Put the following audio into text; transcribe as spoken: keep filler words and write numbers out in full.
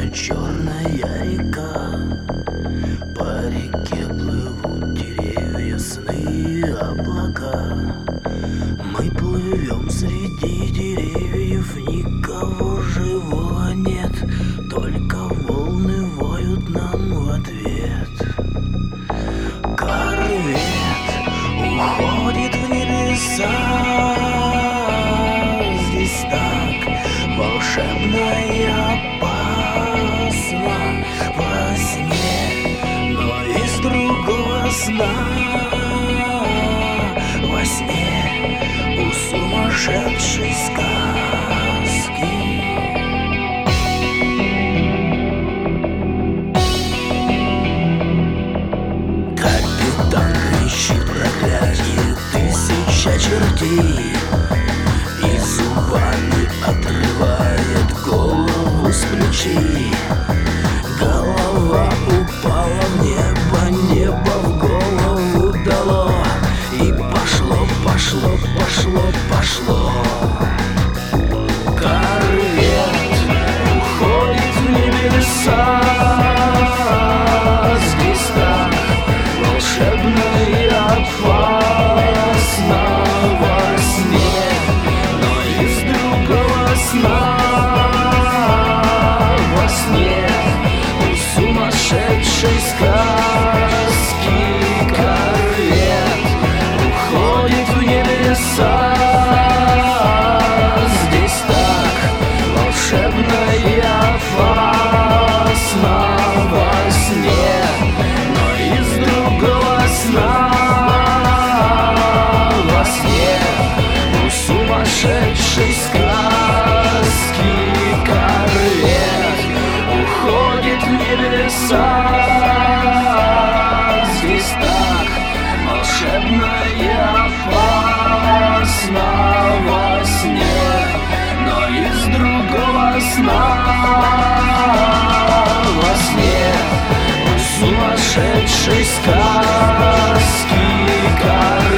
черная река. По реке плывут деревья, сны, облака. Мы плывем среди деревьев, никого живого нет, только волны воют нам в ответ. Корвет уходит в небеса, здесь так волшебно и опасно во сне, но из другого сна. Во сне у сумасшедшей сказки. Капитан ищет проклятие тысяча чертей и зубами отрывает голову с плечей. Голова упала в небо, небо в голову дало, и пошло, пошло, пошло, пошло. Корвет уходит в небеса, здесь так волшебно и опасно во сне, но из другого сна. Во сне у сумасшедшей сказки. Корвет уходит в небеса, здесь так волшебно и опасно во сне, но из другого сна. Во сне у сумасшедшей сказки. Корвет уходит в небеса, здесь так волшебно и опасно во сне, но из другого сна. Во сне у сумасшедшей сказки.